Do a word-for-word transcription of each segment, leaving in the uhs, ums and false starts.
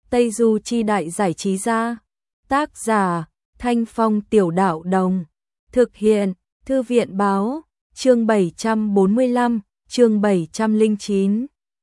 Tây Du Chi Đại Giải Trí Gia. Tác giả Thanh Phong Tiểu Đạo Đồng. Thực hiện Thư viện Báo. Chương bảy trăm bốn mươi lăm, chương bảy trăm lẻ chín.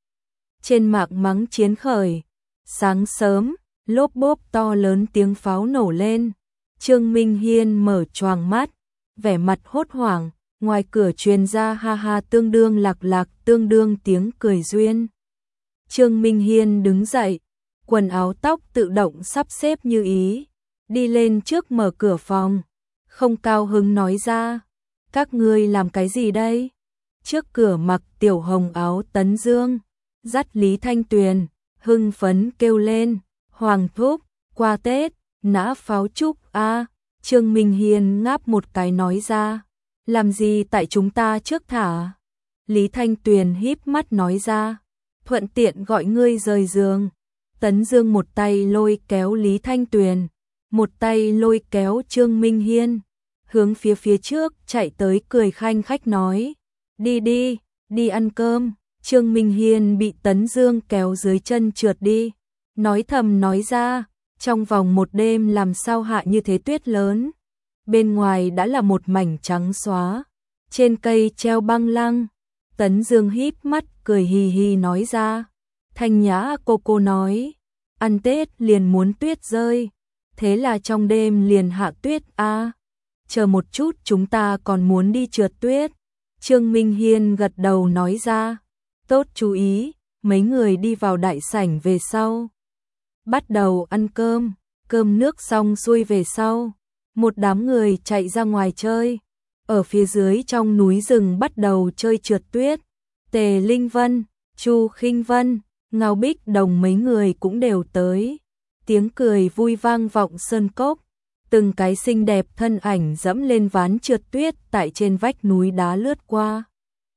Trên mạng mắng chiến khởi. Sáng sớm, lốp bốp to lớn tiếng pháo nổ lên. Trương Minh Hiên mở choàng mắt, vẻ mặt hốt hoảng, ngoài cửa truyền ra ha ha tương đương lạc lạc tương đương tiếng cười duyên. Trương Minh Hiên đứng dậy, quần áo tóc tự động sắp xếp như ý, đi lên trước mở cửa phòng, không cao hứng nói ra, các ngươi làm cái gì đây? Trước cửa mặc tiểu hồng áo Tấn Dương, dắt Lý Thanh Tuyền, hưng phấn kêu lên, Hoàng thúc, qua Tết, nã pháo trúc a. Trương Minh Hiên ngáp một cái nói ra, làm gì tại chúng ta trước thả? Lý Thanh Tuyền híp mắt nói ra, thuận tiện gọi ngươi rời giường. Tấn Dương một tay lôi kéo Lý Thanh Tuyền, một tay lôi kéo Trương Minh Hiên, hướng phía phía trước chạy tới cười khanh khách nói, đi đi, đi ăn cơm. Trương Minh Hiên bị Tấn Dương kéo dưới chân trượt đi, nói thầm nói ra, trong vòng một đêm làm sao hạ như thế tuyết lớn. Bên ngoài đã là một mảnh trắng xóa, trên cây treo băng lăng. Tấn Dương híp mắt cười hì hì nói ra, Thanh Nhã cô cô nói, ăn Tết liền muốn tuyết rơi, thế là trong đêm liền hạ tuyết a. À, chờ một chút chúng ta còn muốn đi trượt tuyết. Trương Minh Hiên gật đầu nói ra, tốt chú ý. Mấy người đi vào đại sảnh về sau, bắt đầu ăn cơm, cơm nước xong xuôi về sau, một đám người chạy ra ngoài chơi. Ở phía dưới trong núi rừng bắt đầu chơi trượt tuyết. Tề Linh Vân, Chu Khinh Vân, Ngao Bích Đồng mấy người cũng đều tới. Tiếng cười vui vang vọng sơn cốc, từng cái xinh đẹp thân ảnh dẫm lên ván trượt tuyết tại trên vách núi đá lướt qua,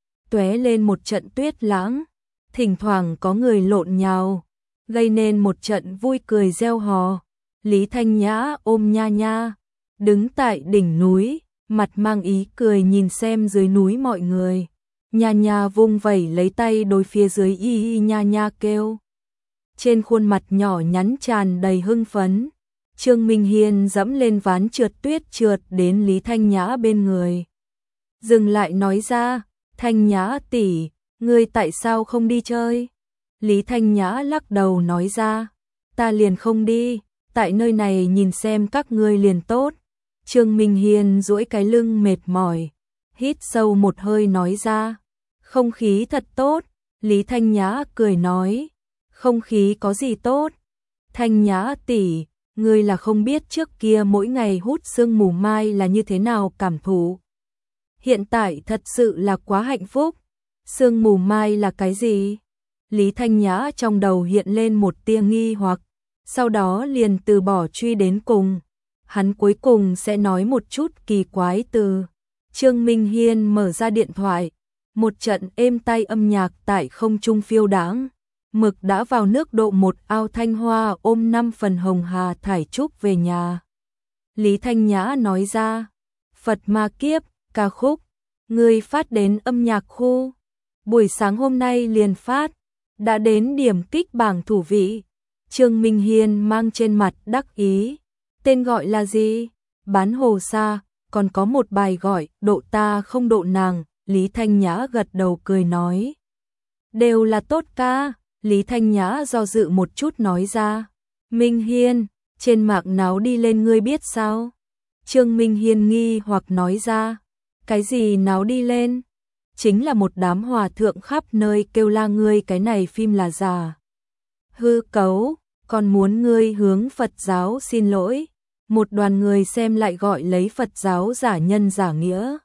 tóe lên một trận tuyết lãng, thỉnh thoảng có người lộn nhào, gây nên một trận vui cười reo hò. Lý Thanh Nhã ôm Nha Nha, đứng tại đỉnh núi, mặt mang ý cười nhìn xem dưới núi mọi người. Nha Nha vung vẩy lấy tay đối phía dưới y y nha nha kêu. Trên khuôn mặt nhỏ nhắn tràn đầy hưng phấn. Trương Minh Hiên dẫm lên ván trượt tuyết trượt đến Lý Thanh Nhã bên người. Dừng lại nói ra, Thanh Nhã tỷ, ngươi tại sao không đi chơi? Lý Thanh Nhã lắc đầu nói ra, ta liền không đi, tại nơi này nhìn xem các ngươi liền tốt. Trương Minh Hiên duỗi cái lưng mệt mỏi, hít sâu một hơi nói ra, không khí thật tốt. Lý Thanh Nhã cười nói, không khí có gì tốt? Thanh Nhã tỷ, ngươi là không biết trước kia mỗi ngày hút sương mù mai là như thế nào cảm thụ. Hiện tại thật sự là quá hạnh phúc. Sương mù mai là cái gì? Lý Thanh Nhã trong đầu hiện lên một tia nghi hoặc, sau đó liền từ bỏ truy đến cùng. Hắn cuối cùng sẽ nói một chút kỳ quái từ. Trương Minh Hiên mở ra điện thoại, một trận êm tai âm nhạc tại không trung phiêu đãng. Mực đã vào nước độ một ao thanh hoa ôm năm phần hồng hà thải trúc về nhà. Lý Thanh Nhã nói ra, Phật Ma Kiếp, ca khúc, ngươi phát đến âm nhạc khu. Buổi sáng hôm nay liền phát, đã đến điểm kích bảng thủ vị. Trương Minh Hiên mang trên mặt đắc ý. Tên gọi là gì? Bán hồ sa, còn có một bài gọi độ ta không độ nàng. Lý Thanh Nhã gật đầu cười nói, đều là tốt ca. Lý Thanh Nhã do dự một chút nói ra, Minh Hiên, trên mạng náo đi lên ngươi biết sao? Trương Minh Hiên nghi hoặc nói ra, cái gì náo đi lên? Chính là một đám hòa thượng khắp nơi kêu la ngươi cái này phim là giả, hư cấu, còn muốn ngươi hướng Phật giáo xin lỗi. Một đoàn người xem lại gọi lấy Phật giáo giả nhân giả nghĩa,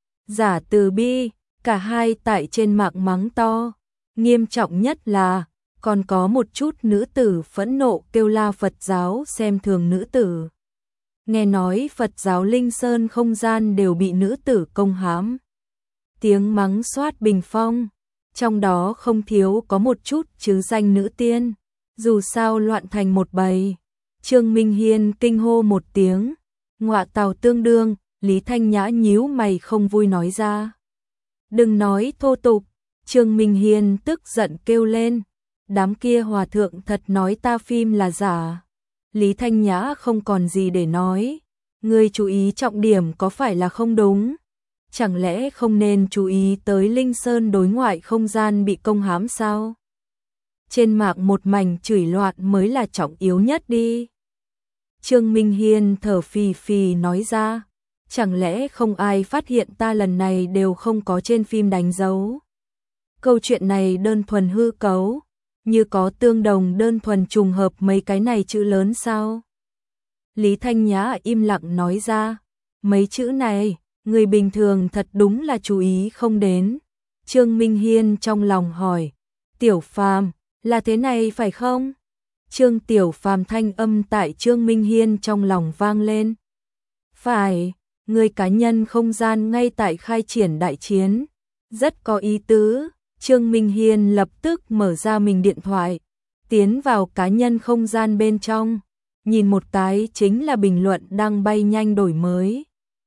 giả từ bi, cả hai tại trên mạng mắng to. Nghiêm trọng nhất là, còn có một chút nữ tử phẫn nộ kêu la Phật giáo xem thường nữ tử. Nghe nói Phật giáo Linh Sơn không gian đều bị nữ tử công hãm. Tiếng mắng xoát bình phong, trong đó không thiếu có một chút chứ danh nữ tiên, dù sao loạn thành một bầy. Trương Minh Hiên kinh hô một tiếng, ngọa tào tương đương. Lý Thanh Nhã nhíu mày không vui nói ra, đừng nói thô tục. Trương Minh Hiên tức giận kêu lên, đám kia hòa thượng thật nói ta phim là giả. Lý Thanh Nhã không còn gì để nói. Ngươi chú ý trọng điểm có phải là không đúng? Chẳng lẽ không nên chú ý tới Linh Sơn đối ngoại không gian bị công hãm sao? Trên mạng một mảnh chửi loạn mới là trọng yếu nhất đi. Trương Minh Hiên thở phì phì nói ra, chẳng lẽ không ai phát hiện ta lần này đều không có trên phim đánh dấu? Câu chuyện này đơn thuần hư cấu, như có tương đồng đơn thuần trùng hợp mấy cái này chữ lớn sao? Lý Thanh Nhã im lặng nói ra, mấy chữ này, người bình thường thật đúng là chú ý không đến. Trương Minh Hiên trong lòng hỏi, Tiểu Phàm, là thế này phải không? Trương Tiểu Phàm thanh âm tại Trương Minh Hiên trong lòng vang lên. Phải, người cá nhân không gian ngay tại khai triển đại chiến. Rất có ý tứ. Trương Minh Hiên lập tức mở ra mình điện thoại, tiến vào cá nhân không gian bên trong, nhìn một cái chính là bình luận đang bay nhanh đổi mới.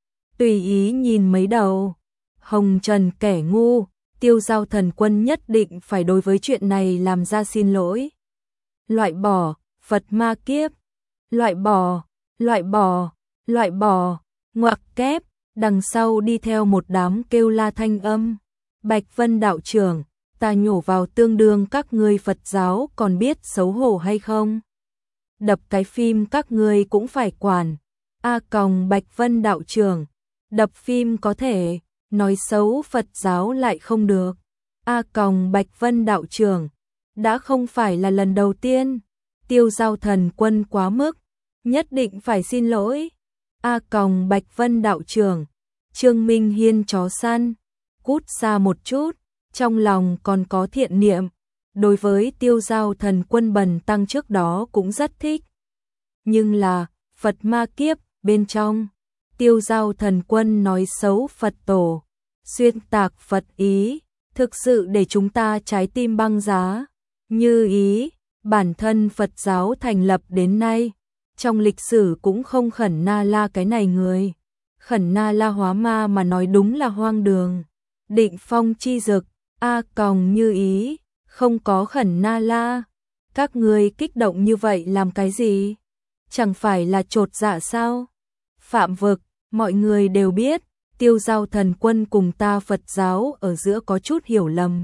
Tùy ý nhìn mấy đầu, Hồng Trần kẻ ngu, Tiêu Giao Thần Quân nhất định phải đối với chuyện này làm ra xin lỗi. Loại bỏ, Phật ma kiếp, loại bỏ, loại bỏ, loại bỏ, ngoặc kép, đằng sau đi theo một đám kêu la thanh âm. Bạch Vân đạo trưởng, ta nhổ vào tương đương các ngươi Phật giáo còn biết xấu hổ hay không? Đập cái phim các ngươi cũng phải quản. A còng Bạch Vân đạo trưởng, đập phim có thể, nói xấu Phật giáo lại không được. A còng Bạch Vân đạo trưởng, đã không phải là lần đầu tiên. Tiêu Giao Thần Quân quá mức, nhất định phải xin lỗi. A còng Bạch Vân đạo trưởng, Trương Minh Hiên chó săn, cút xa một chút, trong lòng còn có thiện niệm, đối với Tiêu Giao Thần Quân bần tăng trước đó cũng rất thích. Nhưng là, Phật ma kiếp, bên trong, Tiêu Giao Thần Quân nói xấu Phật tổ, xuyên tạc Phật ý, thực sự để chúng ta trái tim băng giá. Như ý, bản thân Phật giáo thành lập đến nay, trong lịch sử cũng không khẩn na la cái này người. Khẩn na la hóa ma mà nói đúng là hoang đường. Định phong chi dực, a còng như ý, không có khẩn na la. Các người kích động như vậy làm cái gì? Chẳng phải là chột dạ sao? Phạm vực, mọi người đều biết, Tiêu Giao Thần Quân cùng ta Phật giáo ở giữa có chút hiểu lầm.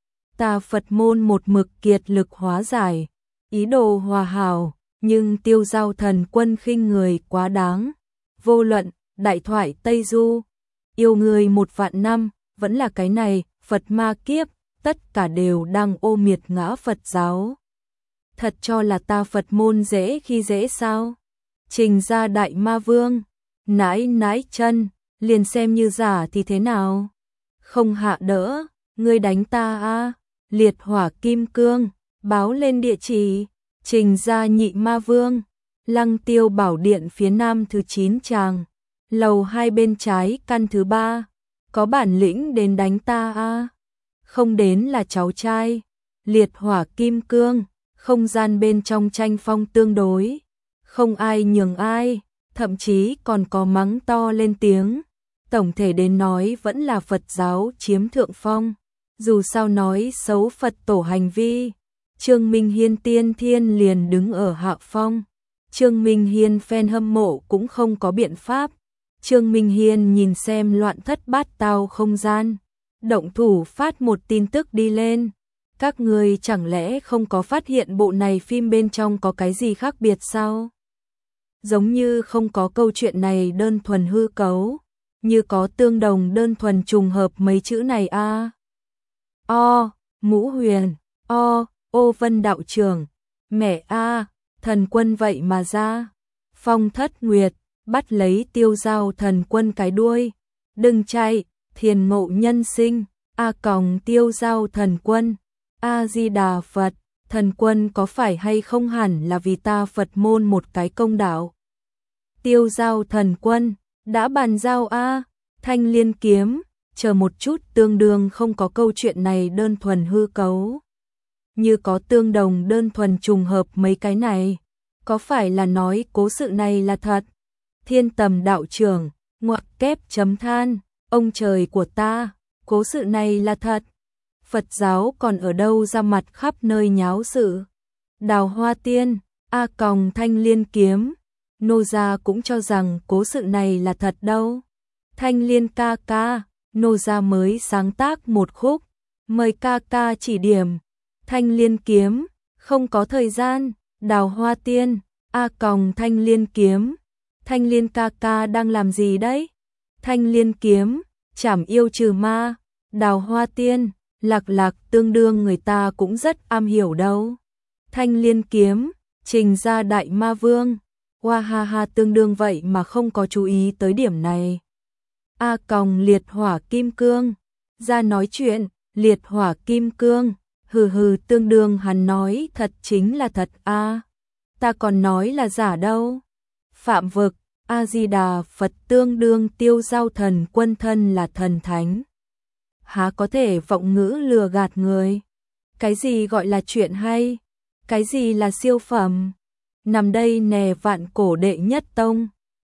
Ta Phật môn một mực kiệt lực hóa giải, ý đồ hòa hảo, nhưng Tiêu Giao Thần Quân khinh người quá đáng. Vô luận, đại thoại Tây Du, yêu người một vạn năm, vẫn là cái này, Phật ma kiếp, tất cả đều đang ô miệt ngã Phật giáo. Thật cho là ta Phật môn dễ khi dễ sao? Trình ra đại ma vương, nãi nãi chân, liền xem như giả thì thế nào? Không hạ đỡ, ngươi đánh ta a, liệt hỏa kim cương, báo lên địa chỉ, trình ra nhị ma vương, Lăng Tiêu Bảo Điện phía nam thứ chín tràng, lầu hai bên trái căn thứ ba, có bản lĩnh đến đánh ta a, không đến là cháu trai, liệt hỏa kim cương, không gian bên trong tranh phong tương đối, không ai nhường ai, thậm chí còn có mắng to lên tiếng. Tổng thể đến nói vẫn là Phật giáo chiếm thượng phong, dù sao nói xấu Phật tổ hành vi, Trương Minh Hiên tiên thiên liền đứng ở hạ phong. Trương Minh Hiên fan hâm mộ cũng không có biện pháp. Trương Minh Hiên nhìn xem loạn thất bát tao không gian, động thủ phát một tin tức đi lên. Các người chẳng lẽ không có phát hiện bộ này phim bên trong có cái gì khác biệt sao? Giống như không có câu chuyện này đơn thuần hư cấu, như có tương đồng đơn thuần trùng hợp mấy chữ này a. À. O, Ngũ Huyền, O, Ô Vân đạo trưởng, mẹ a, Thần Quân vậy mà ra. Phong Thất Nguyệt, bắt lấy Tiêu Giao Thần Quân cái đuôi. Đừng chạy, Thiền Ngộ Nhân Sinh, a còng Tiêu Giao Thần Quân. A Di Đà Phật, Thần Quân có phải hay không hẳn là vì ta Phật môn một cái công đạo. Tiêu Giao Thần Quân, đã bàn giao a, Thanh Liên kiếm, chờ một chút tương đương không có câu chuyện này đơn thuần hư cấu. Như có tương đồng đơn thuần trùng hợp mấy cái này, có phải là nói cố sự này là thật? Thiên Tầm đạo trưởng, ngoặc kép chấm than, ông trời của ta, cố sự này là thật. Phật giáo còn ở đâu ra mặt khắp nơi nháo sự. Đào Hoa Tiên, A Còng Thanh Liên Kiếm, nô gia cũng cho rằng cố sự này là thật đâu. Thanh Liên ca ca, nô gia mới sáng tác một khúc, mời ca ca chỉ điểm. Thanh Liên Kiếm, không có thời gian. Đào Hoa Tiên, A Còng Thanh Liên Kiếm, Thanh Liên ca ca đang làm gì đấy? Thanh Liên Kiếm, trảm yêu trừ ma. Đào Hoa Tiên, Lạc Lạc tương đương người ta cũng rất am hiểu đâu. Thanh Liên Kiếm, trình ra đại ma vương. Hoa ha ha, tương đương vậy mà không có chú ý tới điểm này. A Còng liệt hỏa kim cương, ra nói chuyện, liệt hỏa kim cương, hừ hừ, tương đương hắn nói thật chính là thật a. À, ta còn nói là giả đâu. Phạm vực, A Di Đà Phật, tương đương Tiêu Giao Thần Quân thân là thần thánh. Há có thể vọng ngữ lừa gạt người. Cái gì gọi là chuyện hay? Cái gì là siêu phẩm? Nằm đây nè, vạn cổ đệ nhất tông.